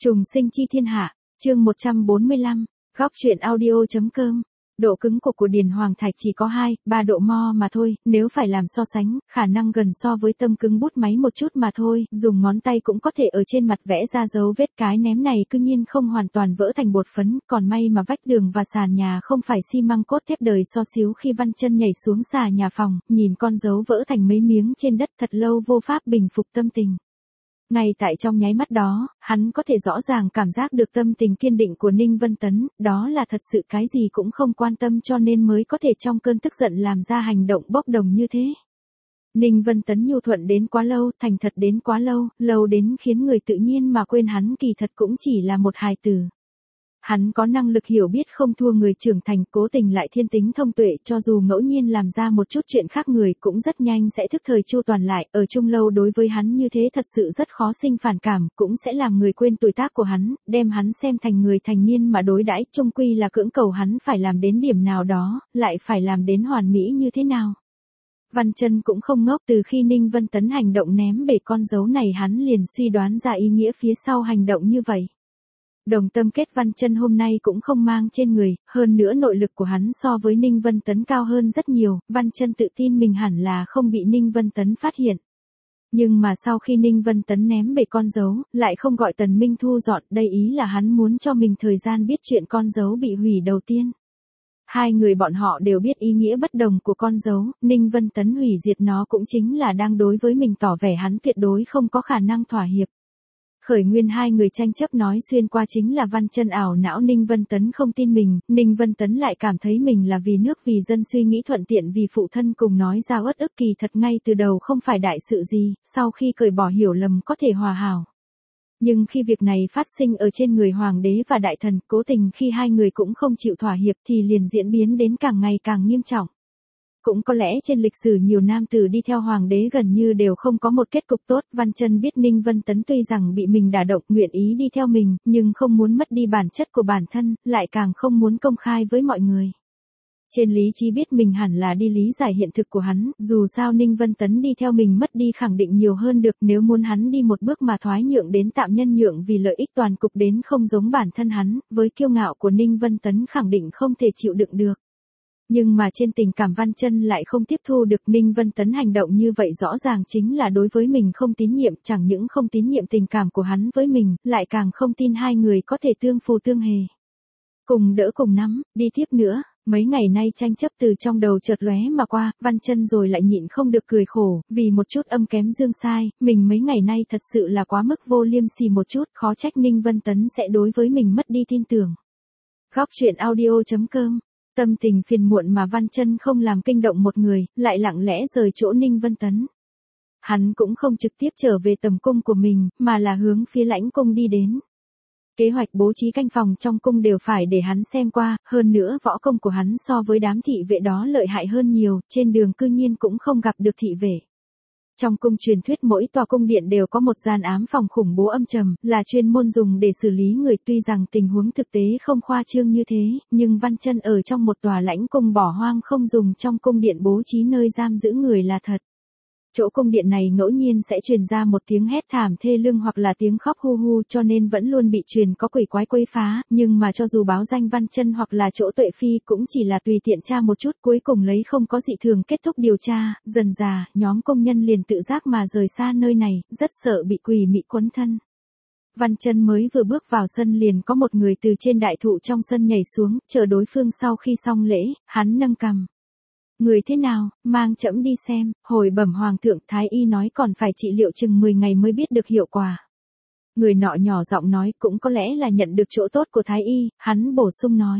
Trùng sinh chi thiên hạ, chương 145, góc truyện audio.com. Độ cứng của điền hoàng thạch chỉ có 2-3 độ mo mà thôi, nếu phải làm so sánh, khả năng gần so với tâm cứng bút máy một chút mà thôi, dùng ngón tay cũng có thể ở trên mặt vẽ ra dấu vết. Cái ném này cư nhiên không hoàn toàn vỡ thành bột phấn, còn may mà vách tường và sàn nhà không phải xi măng cốt thép đời so xíu. Khi Văn Chân nhảy xuống xà nhà phòng, nhìn con dấu vỡ thành mấy miếng trên đất, thật lâu vô pháp bình phục tâm tình. Ngay tại trong nháy mắt đó, hắn có thể rõ ràng cảm giác được tâm tình kiên định của Ninh Vân Tấn, đó là thật sự cái gì cũng không quan tâm cho nên mới có thể trong cơn tức giận làm ra hành động bốc đồng như thế. Ninh Vân Tấn nhu thuận đến quá lâu, thành thật đến quá lâu, lâu đến khiến người tự nhiên mà quên hắn kỳ thật cũng chỉ là một hài tử. Hắn có năng lực hiểu biết không thua người trưởng thành, cố tình lại thiên tính thông tuệ, cho dù ngẫu nhiên làm ra một chút chuyện khác người cũng rất nhanh sẽ thức thời chu toàn lại. Ở chung lâu đối với hắn như thế thật sự rất khó sinh phản cảm, cũng sẽ làm người quên tuổi tác của hắn, đem hắn xem thành người thành niên mà đối đãi, chung quy là cưỡng cầu hắn phải làm đến điểm nào đó, lại phải làm đến hoàn mỹ như thế nào. Văn Chân cũng không ngốc, từ khi Ninh Vân Tấn hành động ném bể con dấu này hắn liền suy đoán ra ý nghĩa phía sau hành động như vậy. Đồng tâm kết Văn Chân hôm nay cũng không mang trên người, hơn nữa nội lực của hắn so với Ninh Vân Tấn cao hơn rất nhiều, Văn Chân tự tin mình hẳn là không bị Ninh Vân Tấn phát hiện. Nhưng mà sau khi Ninh Vân Tấn ném bể con dấu, lại không gọi Tần Minh thu dọn, đây ý là hắn muốn cho mình thời gian biết chuyện con dấu bị hủy đầu tiên. Hai người bọn họ đều biết ý nghĩa bất đồng của con dấu, Ninh Vân Tấn hủy diệt nó cũng chính là đang đối với mình tỏ vẻ hắn tuyệt đối không có khả năng thỏa hiệp. Khởi nguyên hai người tranh chấp nói xuyên qua chính là Văn Chân ảo não Ninh Vân Tấn không tin mình, Ninh Vân Tấn lại cảm thấy mình là vì nước vì dân suy nghĩ thuận tiện vì phụ thân cùng nói ra uất ức kỳ thật ngay từ đầu không phải đại sự gì, sau khi cởi bỏ hiểu lầm có thể hòa hảo. Nhưng khi việc này phát sinh ở trên người hoàng đế và đại thần, cố tình khi hai người cũng không chịu thỏa hiệp thì liền diễn biến đến càng ngày càng nghiêm trọng. Cũng có lẽ trên lịch sử nhiều nam tử đi theo hoàng đế gần như đều không có một kết cục tốt, Văn Chân biết Ninh Vân Tấn tuy rằng bị mình đả động nguyện ý đi theo mình, nhưng không muốn mất đi bản chất của bản thân, lại càng không muốn công khai với mọi người. Trên lý trí biết mình hẳn là đi lý giải hiện thực của hắn, dù sao Ninh Vân Tấn đi theo mình mất đi khẳng định nhiều hơn được, nếu muốn hắn đi một bước mà thoái nhượng đến tạm nhân nhượng vì lợi ích toàn cục đến không giống bản thân hắn, với kiêu ngạo của Ninh Vân Tấn khẳng định không thể chịu đựng được. Nhưng mà trên tình cảm Văn Chân lại không tiếp thu được, Ninh Vân Tấn hành động như vậy rõ ràng chính là đối với mình không tín nhiệm, chẳng những không tín nhiệm tình cảm của hắn với mình, lại càng không tin hai người có thể tương phù tương hề. Cùng đỡ cùng nắm, đi tiếp nữa, mấy ngày nay tranh chấp từ trong đầu chợt lóe mà qua, Văn Chân rồi lại nhịn không được cười khổ, vì một chút âm kém dương sai, mình mấy ngày nay thật sự là quá mức vô liêm sỉ một chút, khó trách Ninh Vân Tấn sẽ đối với mình mất đi tin tưởng. Góc truyện audio.com. Tâm tình phiền muộn mà Văn Chân không làm kinh động một người, lại lặng lẽ rời chỗ Ninh Vân Tấn. Hắn cũng không trực tiếp trở về tầm cung của mình, mà là hướng phía lãnh cung đi đến. Kế hoạch bố trí canh phòng trong cung đều phải để hắn xem qua, hơn nữa võ công của hắn so với đám thị vệ đó lợi hại hơn nhiều, trên đường cư nhiên cũng không gặp được thị vệ. Trong cung truyền thuyết mỗi tòa cung điện đều có một gian ám phòng khủng bố âm trầm, là chuyên môn dùng để xử lý người, tuy rằng tình huống thực tế không khoa trương như thế, nhưng Văn Chân ở trong một tòa lãnh cung bỏ hoang không dùng trong cung điện bố trí nơi giam giữ người là thật. Chỗ cung điện này ngẫu nhiên sẽ truyền ra một tiếng hét thảm thê lương hoặc là tiếng khóc hu hu cho nên vẫn luôn bị truyền có quỷ quái quấy phá, nhưng mà cho dù báo danh Văn Chân hoặc là chỗ Tuệ Phi cũng chỉ là tùy tiện tra một chút, cuối cùng lấy không có dị thường kết thúc điều tra, dần dà, nhóm công nhân liền tự giác mà rời xa nơi này, rất sợ bị quỷ mị quấn thân. Văn Chân mới vừa bước vào sân liền có một người từ trên đại thụ trong sân nhảy xuống, chờ đối phương sau khi xong lễ, hắn nâng cằm. Người thế nào, mang trẫm đi xem, hồi bẩm hoàng thượng, thái y nói còn phải trị liệu chừng 10 ngày mới biết được hiệu quả. Người nọ nhỏ giọng nói, cũng có lẽ là nhận được chỗ tốt của thái y, hắn bổ sung nói.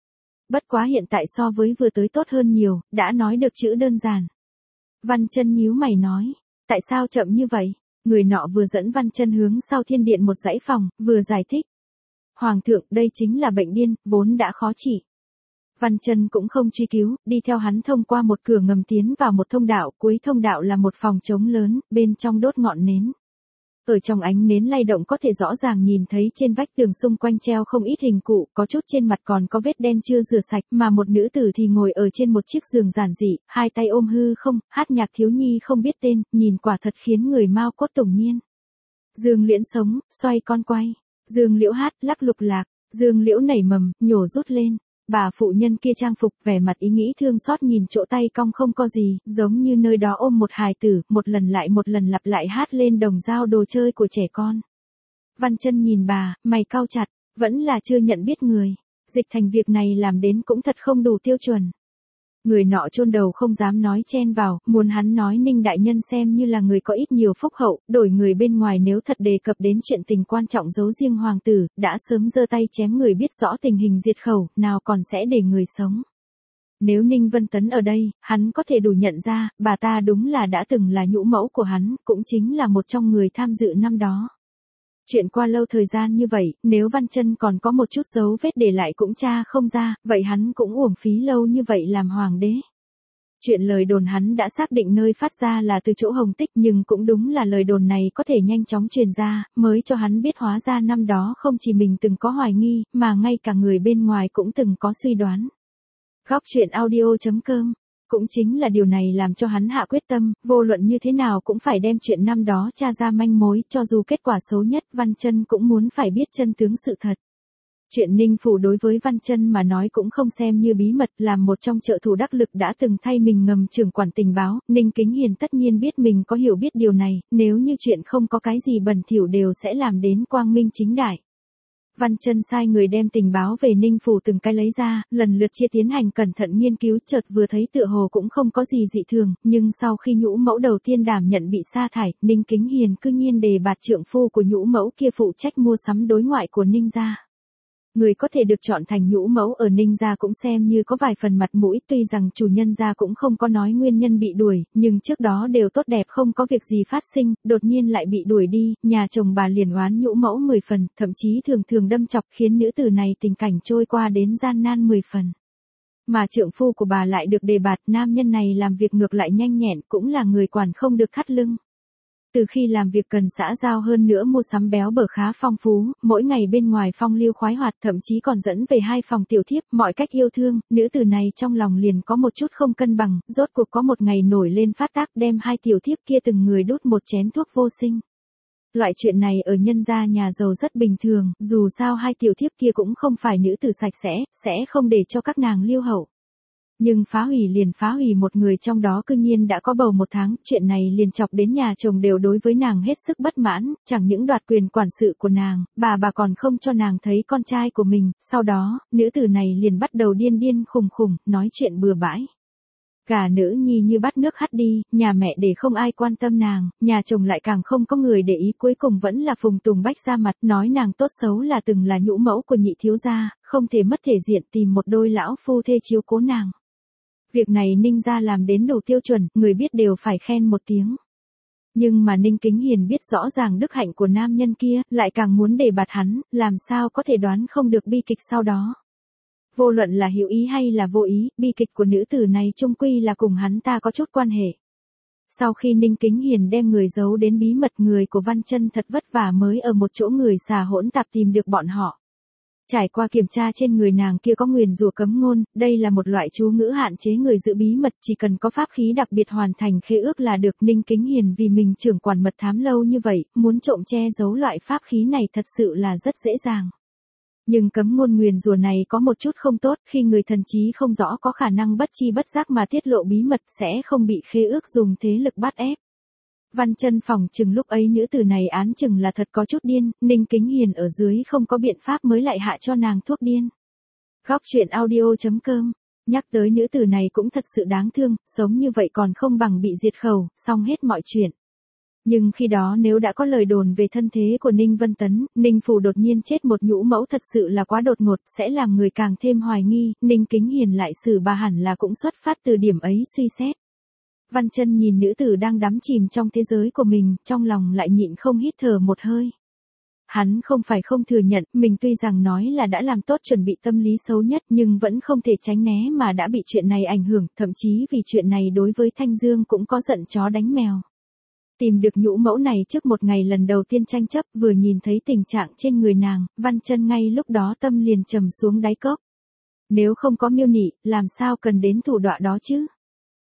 Bất quá hiện tại so với vừa tới tốt hơn nhiều, đã nói được chữ đơn giản. Văn Chân nhíu mày nói, tại sao chậm như vậy? Người nọ vừa dẫn Văn Chân hướng sau thiên điện một dãy phòng, vừa giải thích. Hoàng thượng, đây chính là bệnh điên, vốn đã khó trị. Văn Chân cũng không truy cứu, đi theo hắn thông qua một cửa ngầm tiến vào một thông đạo, cuối thông đạo là một phòng trống lớn, bên trong đốt ngọn nến. Ở trong ánh nến lay động có thể rõ ràng nhìn thấy trên vách tường xung quanh treo không ít hình cụ, có chút trên mặt còn có vết đen chưa rửa sạch, mà một nữ tử thì ngồi ở trên một chiếc giường giản dị, hai tay ôm hư không, hát nhạc thiếu nhi không biết tên, nhìn quả thật khiến người mao cốt tủng nhiên. Dương Liễn sống, xoay con quay. Dương Liễu hát, lắc lục lạc, Dương Liễu nảy mầm, nhổ rút lên. Bà phụ nhân kia trang phục vẻ mặt ý nghĩ thương xót nhìn chỗ tay cong không có gì, giống như nơi đó ôm một hài tử, một lần lặp lại hát lên đồng dao đồ chơi của trẻ con. Văn Chân nhìn bà, mày cau chặt, vẫn là chưa nhận biết người. Dịch Thành việc này làm đến cũng thật không đủ tiêu chuẩn. Người nọ chôn đầu không dám nói chen vào, muốn hắn nói Ninh đại nhân xem như là người có ít nhiều phúc hậu, đổi người bên ngoài nếu thật đề cập đến chuyện tình quan trọng giấu riêng hoàng tử, đã sớm giơ tay chém người biết rõ tình hình diệt khẩu, nào còn sẽ để người sống. Nếu Ninh Vân Tấn ở đây, hắn có thể đủ nhận ra, bà ta đúng là đã từng là nhũ mẫu của hắn, cũng chính là một trong người tham dự năm đó. Chuyện qua lâu thời gian như vậy, nếu Văn Chân còn có một chút dấu vết để lại cũng tra không ra, vậy hắn cũng uổng phí lâu như vậy làm hoàng đế. Chuyện lời đồn hắn đã xác định nơi phát ra là từ chỗ Hồng Tích, nhưng cũng đúng là lời đồn này có thể nhanh chóng truyền ra, mới cho hắn biết hóa ra năm đó không chỉ mình từng có hoài nghi, mà ngay cả người bên ngoài cũng từng có suy đoán. Góc truyện audio.com. Cũng chính là điều này làm cho hắn hạ quyết tâm, vô luận như thế nào cũng phải đem chuyện năm đó tra ra manh mối, cho dù kết quả xấu nhất Văn Chân cũng muốn phải biết chân tướng sự thật. Chuyện Ninh Phủ đối với Văn Chân mà nói cũng không xem như bí mật, làm một trong trợ thủ đắc lực đã từng thay mình ngầm trưởng quản tình báo, Ninh Kính Hiền tất nhiên biết mình có hiểu biết điều này, nếu như chuyện không có cái gì bẩn thỉu đều sẽ làm đến quang minh chính đại. Văn Chân sai người đem tình báo về Ninh Phủ từng cái lấy ra, lần lượt chia tiến hành cẩn thận nghiên cứu, chợt vừa thấy tựa hồ cũng không có gì dị thường, nhưng sau khi nhũ mẫu đầu tiên đảm nhận bị sa thải, Ninh Kính Hiền cư nhiên đề bạt trượng phu của nhũ mẫu kia phụ trách mua sắm đối ngoại của Ninh gia. Người có thể được chọn thành nhũ mẫu ở Ninh gia cũng xem như có vài phần mặt mũi, tuy rằng chủ nhân gia cũng không có nói nguyên nhân bị đuổi, nhưng trước đó đều tốt đẹp không có việc gì phát sinh, đột nhiên lại bị đuổi đi, nhà chồng bà liền oán nhũ mẫu 10 phần, thậm chí thường thường đâm chọc khiến nữ tử này tình cảnh trôi qua đến gian nan 10 phần. Mà trượng phu của bà lại được đề bạt, nam nhân này làm việc ngược lại nhanh nhẹn, cũng là người quản không được thắt lưng. Từ khi làm việc cần xã giao hơn nữa mua sắm béo bở khá phong phú, mỗi ngày bên ngoài phong lưu khoái hoạt, thậm chí còn dẫn về 2 phòng tiểu thiếp, mọi cách yêu thương, nữ tử này trong lòng liền có một chút không cân bằng, rốt cuộc có một ngày nổi lên phát tác đem 2 tiểu thiếp kia từng người đút một chén thuốc vô sinh. Loại chuyện này ở nhân gia nhà giàu rất bình thường, dù sao 2 tiểu thiếp kia cũng không phải nữ tử sạch sẽ không để cho các nàng liêu hậu. Nhưng phá hủy liền phá hủy một người trong đó cư nhiên đã có bầu 1 tháng, chuyện này liền chọc đến nhà chồng đều đối với nàng hết sức bất mãn, chẳng những đoạt quyền quản sự của nàng, bà còn không cho nàng thấy con trai của mình, sau đó, nữ tử này liền bắt đầu điên khùng, nói chuyện bừa bãi. Cả nữ nhi như bắt nước hắt đi, nhà mẹ để không ai quan tâm nàng, nhà chồng lại càng không có người để ý, cuối cùng vẫn là Phùng Tùng Bách ra mặt, nói nàng tốt xấu là từng là nhũ mẫu của nhị thiếu gia, không thể mất thể diện, tìm một đôi lão phu thê chiếu cố nàng. Việc này Ninh gia làm đến đủ tiêu chuẩn, người biết đều phải khen một tiếng. Nhưng mà Ninh Kính Hiền biết rõ ràng đức hạnh của nam nhân kia, lại càng muốn đề bạt hắn, làm sao có thể đoán không được bi kịch sau đó. Vô luận là hữu ý hay là vô ý, bi kịch của nữ tử này chung quy là cùng hắn ta có chút quan hệ. Sau khi Ninh Kính Hiền đem người giấu đến bí mật, người của Văn Chân thật vất vả mới ở một chỗ người xà hỗn tạp tìm được bọn họ. Trải qua kiểm tra trên người nàng kia có nguyền rủa cấm ngôn, đây là một loại chú ngữ hạn chế người giữ bí mật, chỉ cần có pháp khí đặc biệt hoàn thành khế ước là được. Ninh Kính Hiền vì mình trưởng quản mật thám lâu như vậy, muốn trộm che giấu loại pháp khí này thật sự là rất dễ dàng. Nhưng cấm ngôn nguyền rủa này có một chút không tốt, khi người thần trí không rõ có khả năng bất chi bất giác mà tiết lộ bí mật sẽ không bị khế ước dùng thế lực bắt ép. Văn Chân phòng chừng lúc ấy nữ tử này án chừng là thật có chút điên, Ninh Kính Hiền ở dưới không có biện pháp mới lại hạ cho nàng thuốc điên. Góc truyện audio.com. Nhắc tới nữ tử này cũng thật sự đáng thương, sống như vậy còn không bằng bị diệt khẩu, xong hết mọi chuyện. Nhưng khi đó nếu đã có lời đồn về thân thế của Ninh Vân Tấn, Ninh Phủ đột nhiên chết một nhũ mẫu thật sự là quá đột ngột, sẽ làm người càng thêm hoài nghi, Ninh Kính Hiền lại xử bà hẳn là cũng xuất phát từ điểm ấy suy xét. Văn Chân nhìn nữ tử đang đắm chìm trong thế giới của mình, trong lòng lại nhịn không hít thở một hơi. Hắn không phải không thừa nhận, mình tuy rằng nói là đã làm tốt chuẩn bị tâm lý xấu nhất nhưng vẫn không thể tránh né mà đã bị chuyện này ảnh hưởng, thậm chí vì chuyện này đối với Thanh Dương cũng có giận chó đánh mèo. Tìm được nhũ mẫu này trước một ngày lần đầu tiên tranh chấp, vừa nhìn thấy tình trạng trên người nàng, Văn Chân ngay lúc đó tâm liền trầm xuống đáy cốc. Nếu không có Miêu Nị, làm sao cần đến thủ đoạn đó chứ?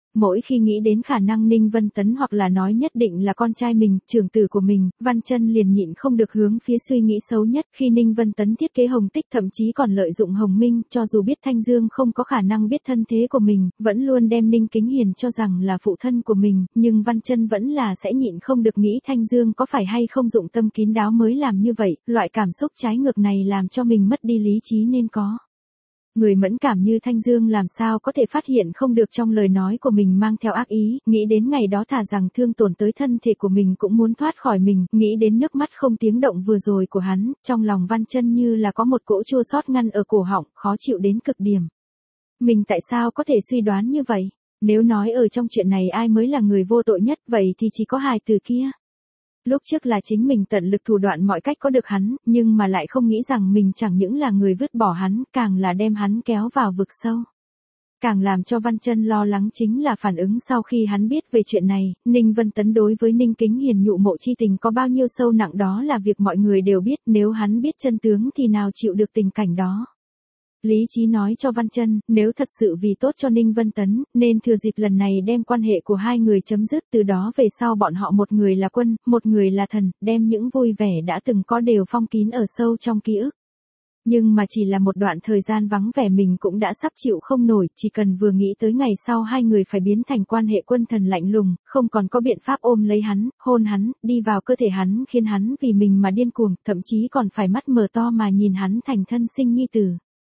Mỗi khi nghĩ đến khả năng Ninh Vân Tấn hoặc là nói nhất định là con trai mình, trưởng tử của mình, Văn Chân liền nhịn không được hướng phía suy nghĩ xấu nhất. Khi Ninh Vân Tấn thiết kế Hồng Tích thậm chí còn lợi dụng Hồng Minh, cho dù biết Thanh Dương không có khả năng biết thân thế của mình, vẫn luôn đem Ninh Kính Hiền cho rằng là phụ thân của mình, nhưng Văn Chân vẫn là sẽ nhịn không được nghĩ Thanh Dương có phải hay không dụng tâm kín đáo mới làm như vậy, loại cảm xúc trái ngược này làm cho mình mất đi lý trí nên có. Người mẫn cảm như Thanh Dương làm sao có thể phát hiện không được trong lời nói của mình mang theo ác ý, nghĩ đến ngày đó thà rằng thương tổn tới thân thể của mình cũng muốn thoát khỏi mình, nghĩ đến nước mắt không tiếng động vừa rồi của hắn, trong lòng Văn Chân như là có một cỗ chua xót ngăn ở cổ họng, khó chịu đến cực điểm. Mình tại sao có thể suy đoán như vậy? Nếu nói ở trong chuyện này ai mới là người vô tội nhất vậy thì chỉ có hài tử kia. Lúc trước là chính mình tận lực thủ đoạn mọi cách có được hắn, nhưng mà lại không nghĩ rằng mình chẳng những là người vứt bỏ hắn, càng là đem hắn kéo vào vực sâu. Càng làm cho Văn Chân lo lắng chính là phản ứng sau khi hắn biết về chuyện này, Ninh Vân Tấn đối với Ninh Kính Hiền nhụ mộ chi tình có bao nhiêu sâu nặng đó là việc mọi người đều biết, nếu hắn biết chân tướng thì nào chịu được tình cảnh đó. Lý trí nói cho Văn Chân, nếu thật sự vì tốt cho Ninh Vân Tấn, nên thừa dịp lần này đem quan hệ của hai người chấm dứt, từ đó về sau bọn họ một người là quân, một người là thần, đem những vui vẻ đã từng có đều phong kín ở sâu trong ký ức. Nhưng mà chỉ là một đoạn thời gian vắng vẻ mình cũng đã sắp chịu không nổi, chỉ cần vừa nghĩ tới ngày sau hai người phải biến thành quan hệ quân thần lạnh lùng, không còn có biện pháp ôm lấy hắn, hôn hắn, đi vào cơ thể hắn khiến hắn vì mình mà điên cuồng, thậm chí còn phải mắt mở to mà nhìn hắn thành thân sinh nhi tử.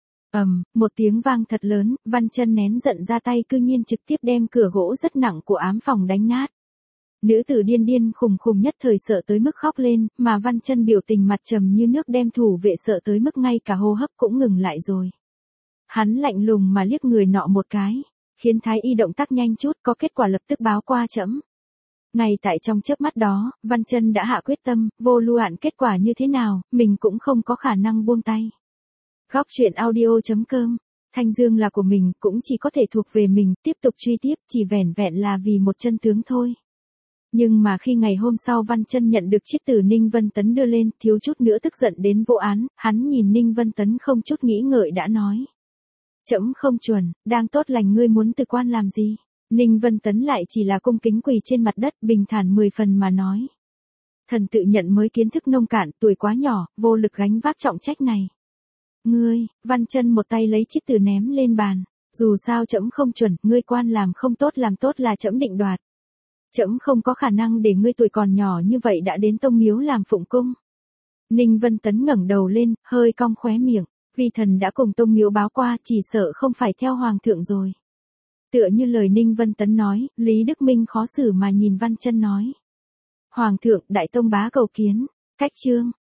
Một tiếng vang thật lớn, Văn Chân nén giận ra tay cư nhiên trực tiếp đem cửa gỗ rất nặng của ám phòng đánh nát. Nữ tử điên điên khùng khùng nhất thời sợ tới mức khóc lên, mà Văn Chân biểu tình mặt trầm như nước đem thủ vệ sợ tới mức ngay cả hô hấp cũng ngừng lại rồi. Hắn lạnh lùng mà liếc người nọ một cái, khiến Thái Y động tác nhanh chút có kết quả lập tức báo qua trẫm. Ngay tại trong chớp mắt đó, Văn Chân đã hạ quyết tâm, vô luận kết quả như thế nào, mình cũng không có khả năng buông tay. Góc truyện audio.com, Thanh Dương là của mình, cũng chỉ có thể thuộc về mình, tiếp tục truy tiếp, chỉ vẻn vẹn là vì một chân tướng thôi. Nhưng mà khi ngày hôm sau Văn Chân nhận được chiếc từ Ninh Vân Tấn đưa lên, thiếu chút nữa tức giận đến vô án, hắn nhìn Ninh Vân Tấn không chút nghĩ ngợi đã nói. Trẫm không chuẩn, đang tốt lành ngươi muốn từ quan làm gì? Ninh Vân Tấn lại chỉ là cung kính quỳ trên mặt đất, bình thản 10 phần mà nói. Thần tự nhận mới kiến thức nông cạn, tuổi quá nhỏ, vô lực gánh vác trọng trách này. Ngươi, Văn Chân một tay lấy chiếc từ ném lên bàn. Dù sao trẫm không chuẩn, ngươi quan làm không tốt là trẫm định đoạt. Trẫm không có khả năng để ngươi tuổi còn nhỏ như vậy đã đến tông miếu làm phụng cung. Ninh Vân Tấn ngẩng đầu lên, hơi cong khóe miệng, vì thần đã cùng tông miếu báo qua, chỉ sợ không phải theo hoàng thượng rồi. Tựa như lời Ninh Vân Tấn nói, Lý Đức Minh khó xử mà nhìn Văn Chân nói. Hoàng thượng, đại tông bá cầu kiến, cách chương.